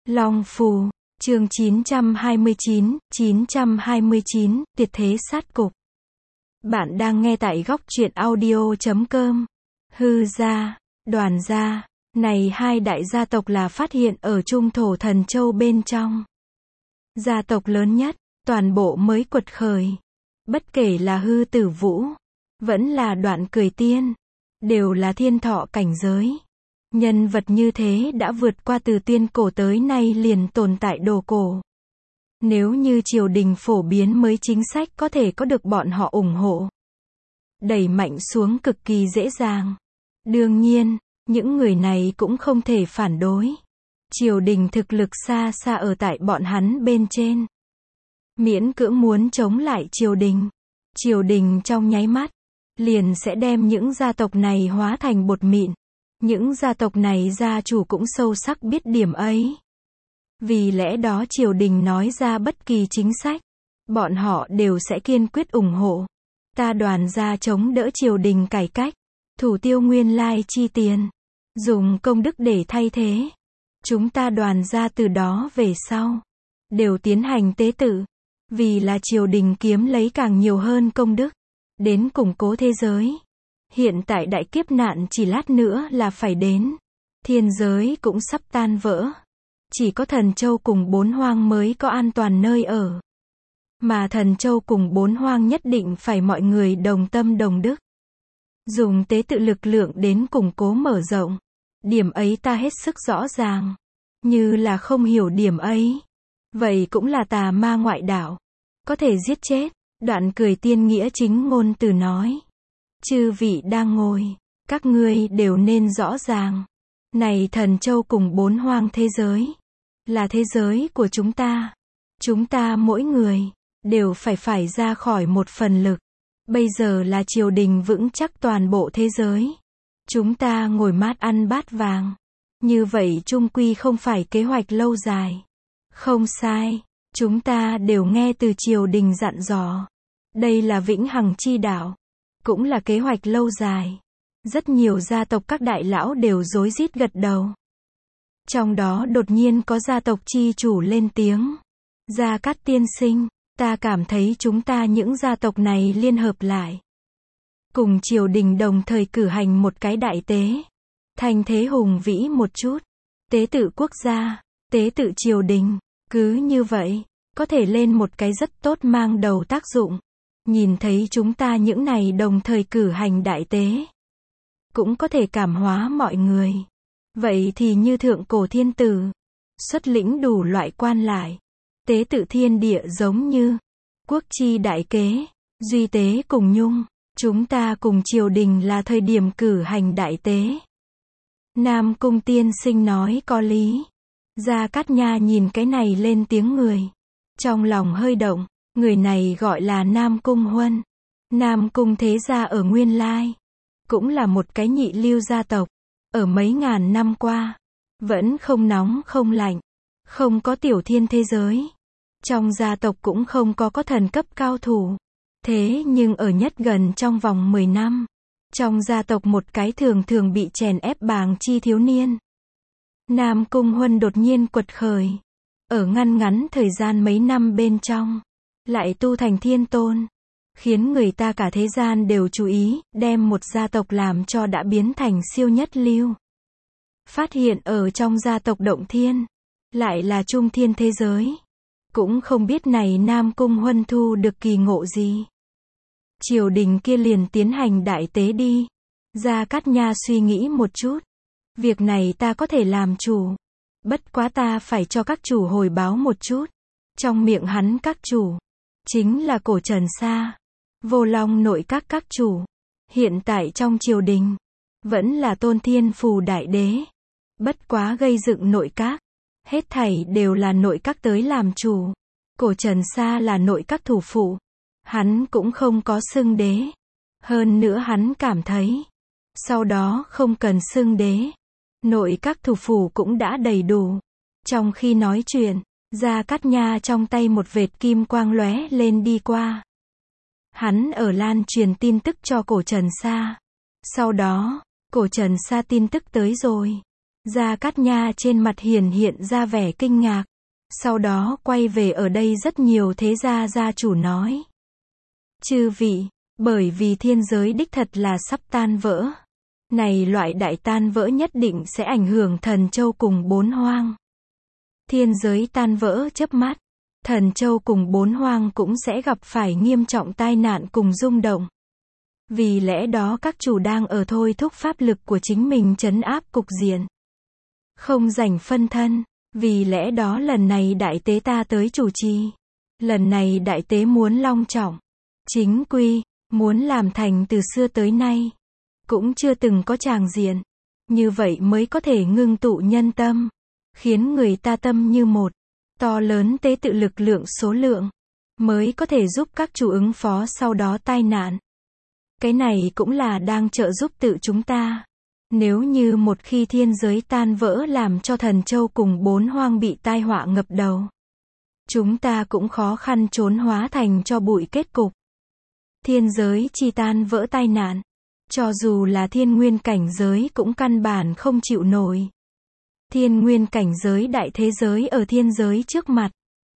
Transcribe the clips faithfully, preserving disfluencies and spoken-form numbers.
Long Phù, chương chín trăm hai mươi chín, chín trăm hai mươi chín, tuyệt thế sát cục. Bạn đang nghe tại góc truyện audio chấm com. Hư gia, Đoàn gia, này hai đại gia tộc là phát hiện ở Trung Thổ Thần Châu bên trong. Gia tộc lớn nhất, toàn bộ mới quật khởi. Bất kể là Hư Tử Vũ, vẫn là Đoạn Cười Tiên, đều là thiên thọ cảnh giới. Nhân vật như thế đã vượt qua từ tiên cổ tới nay liền tồn tại đồ cổ. Nếu như triều đình phổ biến mới chính sách có thể có được bọn họ ủng hộ, đẩy mạnh xuống cực kỳ dễ dàng. Đương nhiên, những người này cũng không thể phản đối. Triều đình thực lực xa xa ở tại bọn hắn bên trên. Miễn cưỡng muốn chống lại triều đình. Triều đình trong nháy mắt, liền sẽ đem những gia tộc này hóa thành bột mịn. Những gia tộc này gia chủ cũng sâu sắc biết điểm ấy. Vì lẽ đó triều đình nói ra bất kỳ chính sách, bọn họ đều sẽ kiên quyết ủng hộ. Ta Đoàn gia chống đỡ triều đình cải cách, thủ tiêu nguyên lai chi tiền, dùng công đức để thay thế. Chúng ta Đoàn gia từ đó về sau, đều tiến hành tế tự, vì là triều đình kiếm lấy càng nhiều hơn công đức, đến củng cố thế giới. Hiện tại đại kiếp nạn chỉ lát nữa là phải đến. Thiên giới cũng sắp tan vỡ. Chỉ có Thần Châu cùng Bốn Hoang mới có an toàn nơi ở. Mà Thần Châu cùng Bốn Hoang nhất định phải mọi người đồng tâm đồng đức. Dùng tế tự lực lượng đến củng cố mở rộng. Điểm ấy ta hết sức rõ ràng. Như là không hiểu điểm ấy, vậy cũng là tà ma ngoại đạo. Có thể giết chết. Đoạn Cười Tiên nghĩa chính ngôn từ nói. Chư vị đang ngồi, các ngươi đều nên rõ ràng. Này Thần Châu cùng Bốn Hoang thế giới, là thế giới của chúng ta. Chúng ta mỗi người, đều phải phải ra khỏi một phần lực. Bây giờ là triều đình vững chắc toàn bộ thế giới. Chúng ta ngồi mát ăn bát vàng. Như vậy chung quy không phải kế hoạch lâu dài. Không sai, chúng ta đều nghe từ triều đình dặn dò. Đây là vĩnh hằng chi đạo. Cũng là kế hoạch lâu dài. Rất nhiều gia tộc các đại lão đều rối rít gật đầu. Trong đó đột nhiên có gia tộc chi chủ lên tiếng. Gia Cát tiên sinh, ta cảm thấy chúng ta những gia tộc này liên hợp lại. Cùng triều đình đồng thời cử hành một cái đại tế. Thành thế hùng vĩ một chút. Tế tự quốc gia, tế tự triều đình. Cứ như vậy, có thể lên một cái rất tốt mang đầu tác dụng. Nhìn thấy chúng ta những này đồng thời cử hành đại tế, cũng có thể cảm hóa mọi người. Vậy thì như thượng cổ thiên tử, xuất lĩnh đủ loại quan lại, tế tự thiên địa giống như quốc chi đại kế, duy tế cùng nhung. Chúng ta cùng triều đình là thời điểm cử hành đại tế. Nam Cung tiên sinh nói có lý. Gia Cát Nha nhìn cái này lên tiếng người, trong lòng hơi động. Người này gọi là Nam Cung Huân. Nam Cung thế gia ở nguyên lai, cũng là một cái nhị lưu gia tộc. Ở mấy ngàn năm qua, vẫn không nóng không lạnh, không có tiểu thiên thế giới. Trong gia tộc cũng không có có thần cấp cao thủ. Thế nhưng ở nhất gần trong vòng mười năm, trong gia tộc một cái thường thường bị chèn ép bàng chi thiếu niên. Nam Cung Huân đột nhiên quật khởi. Ở ngăn ngắn thời gian mấy năm bên trong, lại tu thành thiên tôn, khiến người ta cả thế gian đều chú ý, đem một gia tộc làm cho đã biến thành siêu nhất lưu. Phát hiện ở trong gia tộc Động Thiên, lại là trung thiên thế giới. Cũng không biết này Nam Cung Huân thu được kỳ ngộ gì. Triều đình kia liền tiến hành đại tế đi. Gia Cát Nha suy nghĩ một chút. Việc này ta có thể làm chủ. Bất quá ta phải cho các chủ hồi báo một chút. Trong miệng hắn các chủ, chính là Cổ Trần Sa, Vô Long nội các các chủ. Hiện tại trong triều đình, vẫn là Tôn Thiên Phù Đại Đế. Bất quá gây dựng nội các, hết thảy đều là nội các tới làm chủ. Cổ Trần Sa là nội các thủ phụ. Hắn cũng không có xưng đế. Hơn nữa hắn cảm thấy, sau đó không cần xưng đế. Nội các thủ phủ cũng đã đầy đủ. Trong khi nói chuyện, Gia Cát Nha trong tay một vệt kim quang lóe lên đi qua. Hắn ở lan truyền tin tức cho Cổ Trần Sa. Sau đó, Cổ Trần Sa tin tức tới rồi. Gia Cát Nha trên mặt hiển hiện ra vẻ kinh ngạc. Sau đó quay về ở đây rất nhiều thế gia gia chủ nói. Chư vị, bởi vì thiên giới đích thật là sắp tan vỡ. Này loại đại tan vỡ nhất định sẽ ảnh hưởng thần châu cùng bốn hoang. Thiên giới tan vỡ chớp mắt. Thần châu cùng bốn hoang cũng sẽ gặp phải nghiêm trọng tai nạn cùng rung động. Vì lẽ đó các chủ đang ở thôi thúc pháp lực của chính mình trấn áp cục diện. Không rảnh phân thân. Vì lẽ đó lần này đại tế ta tới chủ trì. Lần này đại tế muốn long trọng, chính quy, muốn làm thành từ xưa tới nay. Cũng chưa từng có tràng diện. Như vậy mới có thể ngưng tụ nhân tâm. Khiến người ta tâm như một. To lớn tế tự lực lượng số lượng. Mới có thể giúp các chủ ứng phó sau đó tai nạn. Cái này cũng là đang trợ giúp tự chúng ta. Nếu như một khi thiên giới tan vỡ làm cho thần châu cùng bốn hoang bị tai họa ngập đầu. Chúng ta cũng khó khăn trốn hóa thành cho bụi kết cục. Thiên giới chi tan vỡ tai nạn. Cho dù là thiên nguyên cảnh giới cũng căn bản không chịu nổi. Thiên nguyên cảnh giới đại thế giới ở thiên giới trước mặt.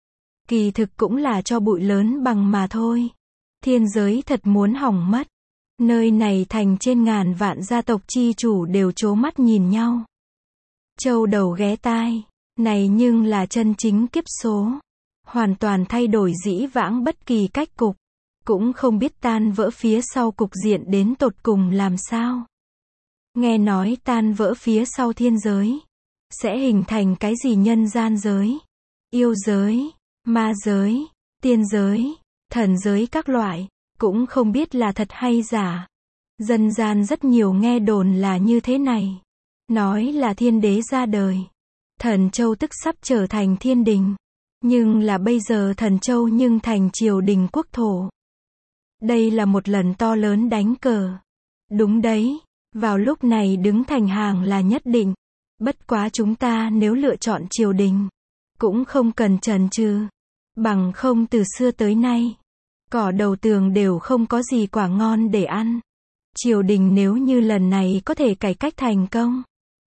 Kỳ thực cũng là cho bụi lớn bằng mà thôi. Thiên giới thật muốn hỏng mất. Nơi này thành trên ngàn vạn gia tộc chi chủ đều trố mắt nhìn nhau. Châu đầu ghé tai. Này nhưng là chân chính kiếp số. Hoàn toàn thay đổi dĩ vãng bất kỳ cách cục. Cũng không biết tan vỡ phía sau cục diện đến tột cùng làm sao. Nghe nói tan vỡ phía sau thiên giới. Sẽ hình thành cái gì nhân gian giới. Yêu giới, ma giới, tiên giới, thần giới các loại. Cũng không biết là thật hay giả. Dân gian rất nhiều nghe đồn là như thế này. Nói là thiên đế ra đời. Thần châu tức sắp trở thành thiên đình. Nhưng là bây giờ thần châu nhưng thành triều đình quốc thổ. Đây là một lần to lớn đánh cờ. Đúng đấy, vào lúc này đứng thành hàng là nhất định. Bất quá chúng ta nếu lựa chọn triều đình, cũng không cần chần chừ. Bằng không từ xưa tới nay, cỏ đầu tường đều không có gì quả ngon để ăn. Triều đình nếu như lần này có thể cải cách thành công,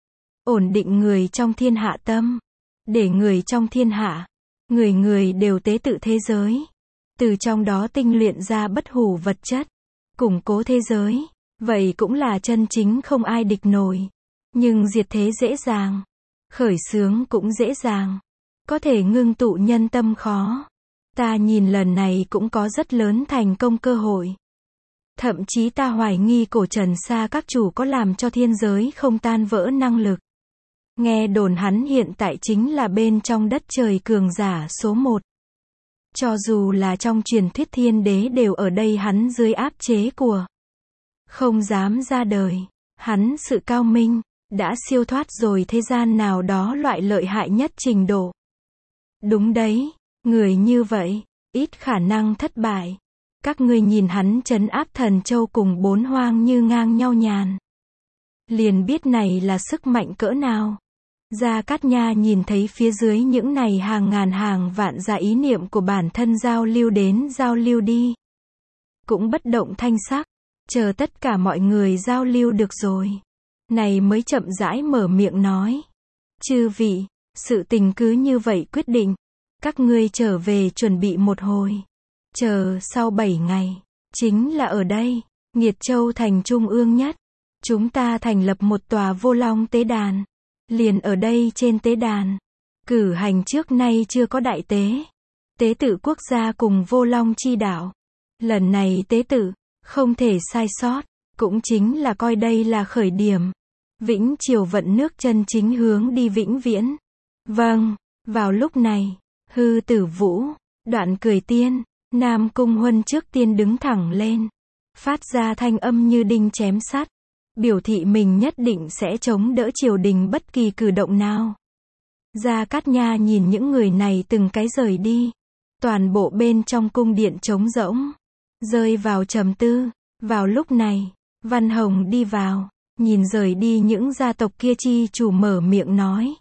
ổn định người trong thiên hạ tâm, để người trong thiên hạ, người người đều tế tự thế giới, từ trong đó tinh luyện ra bất hủ vật chất, củng cố thế giới, vậy cũng là chân chính không ai địch nổi. Nhưng diệt thế dễ dàng, khởi xướng cũng dễ dàng, có thể ngưng tụ nhân tâm khó. Ta nhìn lần này cũng có rất lớn thành công cơ hội. Thậm chí ta hoài nghi cổ Trần Sa các chủ có làm cho thiên giới không tan vỡ năng lực. Nghe đồn hắn hiện tại chính là bên trong đất trời cường giả số một. Cho dù là trong truyền thuyết thiên đế đều ở đây hắn dưới áp chế của. Không dám ra đời. Hắn sự cao minh, đã siêu thoát rồi thế gian nào đó loại lợi hại nhất trình độ. Đúng đấy, người như vậy, ít khả năng thất bại. Các ngươi nhìn hắn trấn áp thần châu cùng bốn hoang như ngang nhau nhàn. Liền biết này là sức mạnh cỡ nào. Gia Cát Nha nhìn thấy phía dưới những này hàng ngàn hàng vạn ra ý niệm của bản thân giao lưu đến giao lưu đi. Cũng bất động thanh sắc, chờ tất cả mọi người giao lưu được rồi. Này mới chậm rãi mở miệng nói. Chư vị, sự tình cứ như vậy quyết định. Các ngươi trở về chuẩn bị một hồi. Chờ sau bảy ngày, chính là ở đây, Nghiệt Châu thành trung ương nhất. Chúng ta thành lập một tòa vô long tế đàn. Liền ở đây trên tế đàn. Cử hành trước nay chưa có đại tế. Tế tự quốc gia cùng vô long chi đạo. Lần này tế tự, không thể sai sót. Cũng chính là coi đây là khởi điểm. Vĩnh triều vận nước chân chính hướng đi vĩnh viễn. Vâng, vào lúc này, Hư Tử Vũ, Đoạn Cười Tiên, Nam Cung Huân trước tiên đứng thẳng lên. Phát ra thanh âm như đinh chém sắt. Biểu thị mình nhất định sẽ chống đỡ triều đình bất kỳ cử động nào. Gia Cát Nha nhìn những người này từng cái rời đi. Toàn bộ bên trong cung điện trống rỗng. Rơi vào trầm tư. Vào lúc này, Văn Hồng đi vào. Nhìn rời đi những gia tộc kia chi chủ mở miệng nói.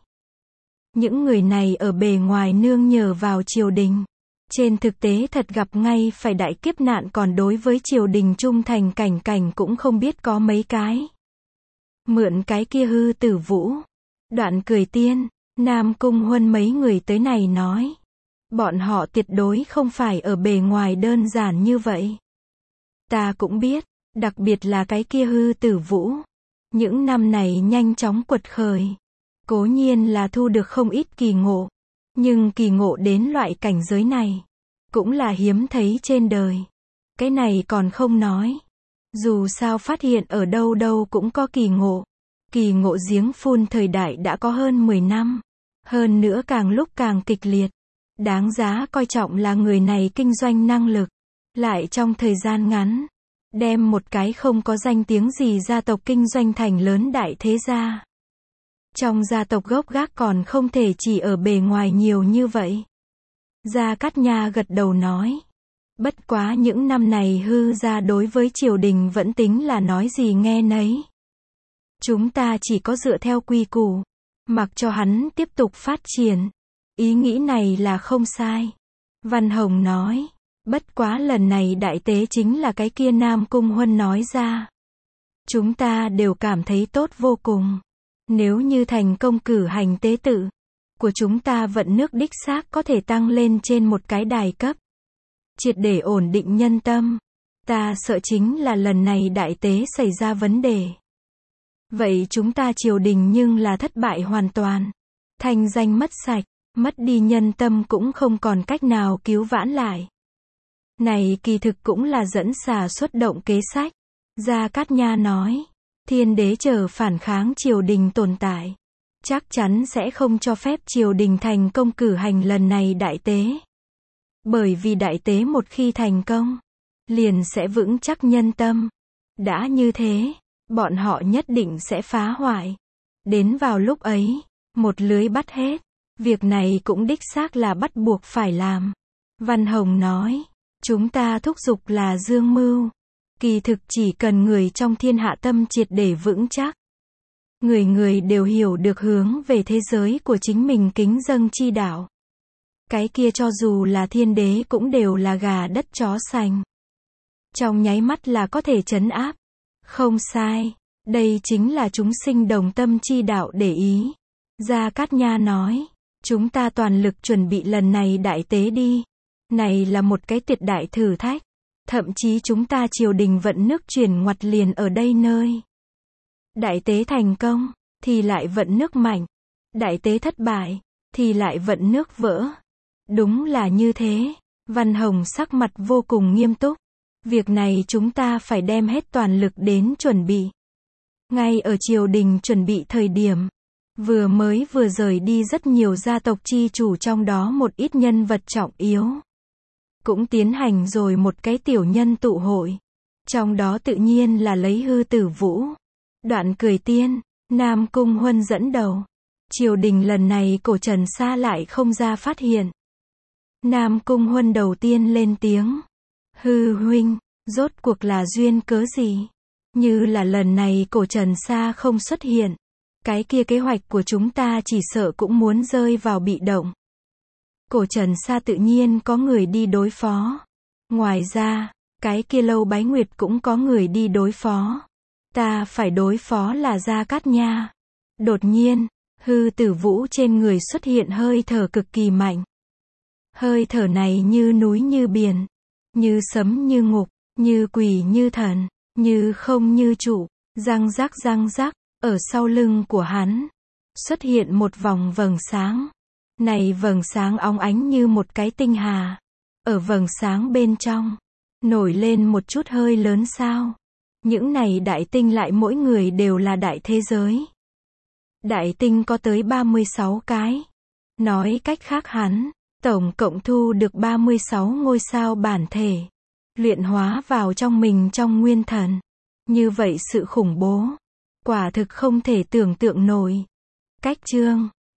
Những người này ở bề ngoài nương nhờ vào triều đình. Trên thực tế thật gặp ngay phải đại kiếp nạn, còn đối với triều đình trung thành cảnh cảnh cũng không biết có mấy cái. Mượn cái kia Hư Tử Vũ. Đoạn cười tiên, Nam Cung Huân mấy người tới này nói. Bọn họ tuyệt đối không phải ở bề ngoài đơn giản như vậy. Ta cũng biết, đặc biệt là cái kia Hư Tử Vũ. Những năm này nhanh chóng quật khởi. Cố nhiên là thu được không ít kỳ ngộ. Nhưng kỳ ngộ đến loại cảnh giới này. Cũng là hiếm thấy trên đời. Cái này còn không nói. Dù sao phát hiện ở đâu đâu cũng có kỳ ngộ. Kỳ ngộ giếng phun thời đại đã có hơn mười năm. Hơn nữa càng lúc càng kịch liệt. Đáng giá coi trọng là người này kinh doanh năng lực. Lại trong thời gian ngắn. Đem một cái không có danh tiếng gì gia tộc kinh doanh thành lớn đại thế gia. Trong gia tộc gốc gác còn không thể chỉ ở bề ngoài nhiều như vậy. Gia Cát Nha gật đầu nói. Bất quá những năm này Hư gia đối với triều đình vẫn tính là nói gì nghe nấy. Chúng ta chỉ có dựa theo quy củ. Mặc cho hắn tiếp tục phát triển. Ý nghĩ này là không sai. Văn Hồng nói. Bất quá lần này đại tế chính là cái kia Nam Cung Huân nói ra. Chúng ta đều cảm thấy tốt vô cùng. Nếu như thành công cử hành tế tự của chúng ta vận nước đích xác có thể tăng lên trên một cái đài cấp. Triệt để ổn định nhân tâm. Ta sợ chính là lần này đại tế xảy ra vấn đề. Vậy chúng ta triều đình nhưng là thất bại hoàn toàn. Thanh danh mất sạch, mất đi nhân tâm cũng không còn cách nào cứu vãn lại. Này kỳ thực cũng là dẫn xà xuất động kế sách. Gia Cát Nha nói. Thiên đế chờ phản kháng triều đình tồn tại. Chắc chắn sẽ không cho phép triều đình thành công cử hành lần này đại tế. Bởi vì đại tế một khi thành công, liền sẽ vững chắc nhân tâm. Đã như thế, bọn họ nhất định sẽ phá hoại. Đến vào lúc ấy, một lưới bắt hết. Việc này cũng đích xác là bắt buộc phải làm. Văn Hồng nói, chúng ta thúc giục là dương mưu. Kỳ thực chỉ cần người trong thiên hạ tâm triệt để vững chắc. Người người đều hiểu được hướng về thế giới của chính mình kính dâng chi đạo. Cái kia cho dù là thiên đế cũng đều là gà đất chó sành. Trong nháy mắt là có thể trấn áp. Không sai. Đây chính là chúng sinh đồng tâm chi đạo để ý. Gia Cát Nha nói. Chúng ta toàn lực chuẩn bị lần này đại tế đi. Này là một cái tuyệt đại thử thách. Thậm chí chúng ta triều đình vận nước chuyển ngoặt liền ở đây nơi. Đại tế thành công, thì lại vận nước mạnh. Đại tế thất bại, thì lại vận nước vỡ. Đúng là như thế. Văn Hồng sắc mặt vô cùng nghiêm túc. Việc này chúng ta phải đem hết toàn lực đến chuẩn bị. Ngay ở triều đình chuẩn bị thời điểm. Vừa mới vừa rời đi rất nhiều gia tộc chi chủ trong đó một ít nhân vật trọng yếu. Cũng tiến hành rồi một cái tiểu nhân tụ hội. Trong đó tự nhiên là lấy Hư Tử Vũ. Đoạn cười tiên, Nam Cung Huân dẫn đầu. Triều đình lần này cổ Trần Sa lại không ra phát hiện. Nam Cung Huân đầu tiên lên tiếng. Hư huynh, rốt cuộc là duyên cớ gì? Như là lần này cổ Trần Sa không xuất hiện. Cái kia kế hoạch của chúng ta chỉ sợ cũng muốn rơi vào bị động. Cổ Trần Sa tự nhiên có người đi đối phó. Ngoài ra, cái kia Lâu Bái Nguyệt cũng có người đi đối phó. Ta phải đối phó là Gia Cát Nha. Đột nhiên, Hư Tử Vũ trên người xuất hiện hơi thở cực kỳ mạnh. Hơi thở này như núi như biển, như sấm như ngục, như quỷ như thần, như không như trụ, răng rắc răng rắc, ở sau lưng của hắn, xuất hiện một vòng vầng sáng. Này vầng sáng óng ánh như một cái tinh hà. Ở vầng sáng bên trong, nổi lên một chút hơi lớn sao. Những này đại tinh lại mỗi người đều là đại thế giới. Đại tinh có tới ba mươi sáu cái. Nói cách khác hắn, tổng cộng thu được ba mươi sáu ngôi sao bản thể. Luyện hóa vào trong mình trong nguyên thần. Như vậy sự khủng bố. Quả thực không thể tưởng tượng nổi. Cách chương